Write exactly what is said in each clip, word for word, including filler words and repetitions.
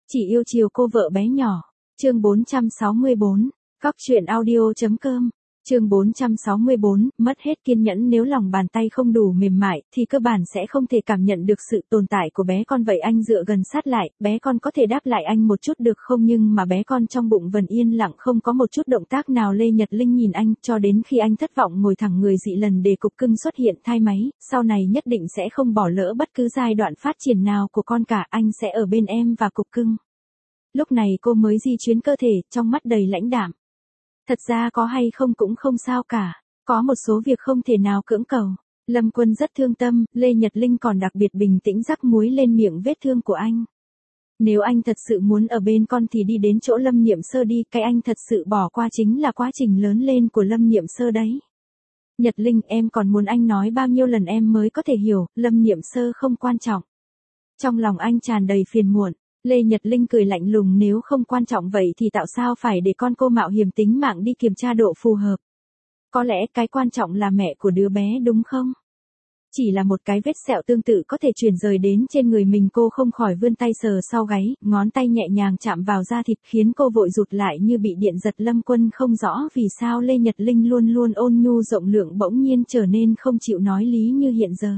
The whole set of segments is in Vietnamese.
Chỉ yêu chiều cô vợ bé nhỏ. Chương bốn trăm sáu mươi bốn. Cóc truyện audio.com. Chương bốn trăm sáu mươi bốn, mất hết kiên nhẫn. Nếu lòng bàn tay không đủ mềm mại, thì cơ bản sẽ không thể cảm nhận được sự tồn tại của bé con. Vậy anh dựa gần sát lại, bé con có thể đáp lại anh một chút được không? Nhưng mà bé con trong bụng vẫn yên lặng, không có một chút động tác nào. Lê Nhật Linh nhìn anh, cho đến khi anh thất vọng ngồi thẳng người. Dị lần đề cục cưng xuất hiện thai máy, sau này nhất định sẽ không bỏ lỡ bất cứ giai đoạn phát triển nào của con cả. Anh sẽ ở bên em và cục cưng. Lúc này cô mới di chuyển cơ thể, trong mắt đầy lãnh đạm. Thật ra có hay không cũng không sao cả, có một số việc không thể nào cưỡng cầu. Lâm Quân rất thương tâm, Lê Nhật Linh còn đặc biệt bình tĩnh rắc muối lên miệng vết thương của anh. Nếu anh thật sự muốn ở bên con thì đi đến chỗ Lâm Niệm Sơ đi, cái anh thật sự bỏ qua chính là quá trình lớn lên của Lâm Niệm Sơ đấy. Nhật Linh, em còn muốn anh nói bao nhiêu lần em mới có thể hiểu, Lâm Niệm Sơ không quan trọng. Trong lòng anh tràn đầy phiền muộn. Lê Nhật Linh cười lạnh lùng, nếu không quan trọng vậy thì tại sao phải để con cô mạo hiểm tính mạng đi kiểm tra độ phù hợp? Có lẽ cái quan trọng là mẹ của đứa bé đúng không? Chỉ là một cái vết sẹo tương tự có thể chuyển rời đến trên người mình. Cô không khỏi vươn tay sờ sau gáy, ngón tay nhẹ nhàng chạm vào da thịt khiến cô vội rụt lại như bị điện giật. Lâm Quân không rõ vì sao Lê Nhật Linh luôn luôn ôn nhu rộng lượng bỗng nhiên trở nên không chịu nói lý như hiện giờ.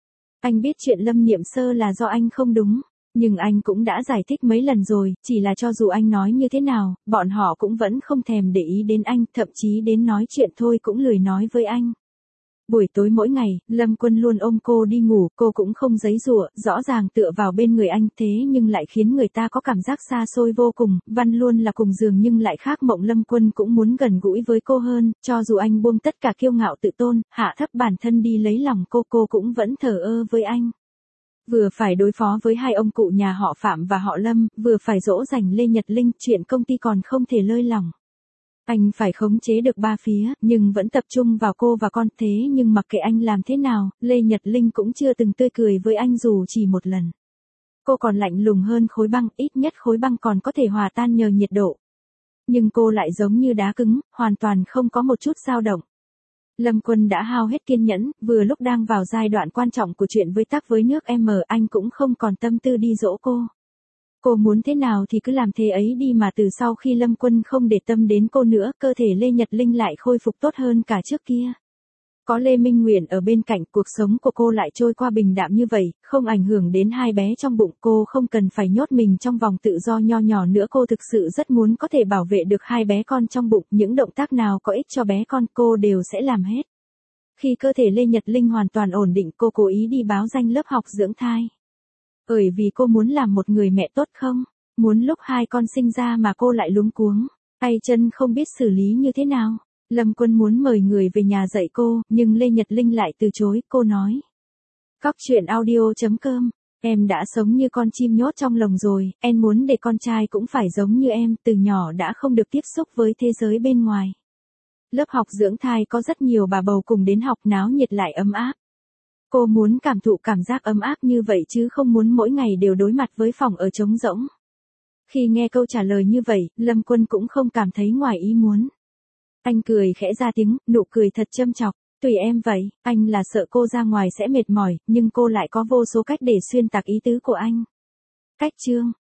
Anh biết chuyện Lâm Niệm Sơ là do anh không đúng. Nhưng anh cũng đã giải thích mấy lần rồi, chỉ là cho dù anh nói như thế nào, bọn họ cũng vẫn không thèm để ý đến anh, thậm chí đến nói chuyện thôi cũng lười nói với anh. Buổi tối mỗi ngày, Lâm Quân luôn ôm cô đi ngủ, cô cũng không giãy giụa, rõ ràng tựa vào bên người anh, thế nhưng lại khiến người ta có cảm giác xa xôi vô cùng. Văn luôn là cùng giường nhưng lại khác mộng. Lâm Quân cũng muốn gần gũi với cô hơn, cho dù anh buông tất cả kiêu ngạo tự tôn, hạ thấp bản thân đi lấy lòng cô, cô cũng vẫn thờ ơ với anh. Vừa phải đối phó với hai ông cụ nhà họ Phạm và họ Lâm, vừa phải dỗ dành Lê Nhật Linh, chuyện công ty còn không thể lơi lỏng. Anh phải khống chế được ba phía, nhưng vẫn tập trung vào cô và con. Thế nhưng mặc kệ anh làm thế nào, Lê Nhật Linh cũng chưa từng tươi cười với anh dù chỉ một lần. Cô còn lạnh lùng hơn khối băng, ít nhất khối băng còn có thể hòa tan nhờ nhiệt độ. Nhưng cô lại giống như đá cứng, hoàn toàn không có một chút dao động. Lâm Quân đã hao hết kiên nhẫn, vừa lúc đang vào giai đoạn quan trọng của chuyện với tắc với nước em, anh cũng không còn tâm tư đi dỗ cô. Cô muốn thế nào thì cứ làm thế ấy đi mà. Từ sau khi Lâm Quân không để tâm đến cô nữa, cơ thể Lê Nhật Linh lại khôi phục tốt hơn cả trước kia. Có Lê Minh Nguyện ở bên cạnh, cuộc sống của cô lại trôi qua bình đạm như vậy, không ảnh hưởng đến hai bé trong bụng. Cô không cần phải nhốt mình trong vòng tự do nho nhỏ nữa. Cô thực sự rất muốn có thể bảo vệ được hai bé con trong bụng. Những động tác nào có ích cho bé con, cô đều sẽ làm hết. Khi cơ thể Lê Nhật Linh hoàn toàn ổn định, cô cố ý đi báo danh lớp học dưỡng thai. Bởi vì cô muốn làm một người mẹ tốt không? Muốn lúc hai con sinh ra mà cô lại luống cuống, tay chân không biết xử lý như thế nào. Lâm Quân muốn mời người về nhà dạy cô, nhưng Lê Nhật Linh lại từ chối. Cô nói: Cóc truyện audio.com, em đã sống như con chim nhốt trong lồng rồi, em muốn để con trai cũng phải giống như em, từ nhỏ đã không được tiếp xúc với thế giới bên ngoài. Lớp học dưỡng thai có rất nhiều bà bầu cùng đến học, náo nhiệt lại ấm áp. Cô muốn cảm thụ cảm giác ấm áp như vậy chứ không muốn mỗi ngày đều đối mặt với phòng ở trống rỗng. Khi nghe câu trả lời như vậy, Lâm Quân cũng không cảm thấy ngoài ý muốn. Anh cười khẽ ra tiếng, nụ cười thật châm chọc. Tùy em vậy, anh là sợ cô ra ngoài sẽ mệt mỏi, nhưng cô lại có vô số cách để xuyên tạc ý tứ của anh. Cách chương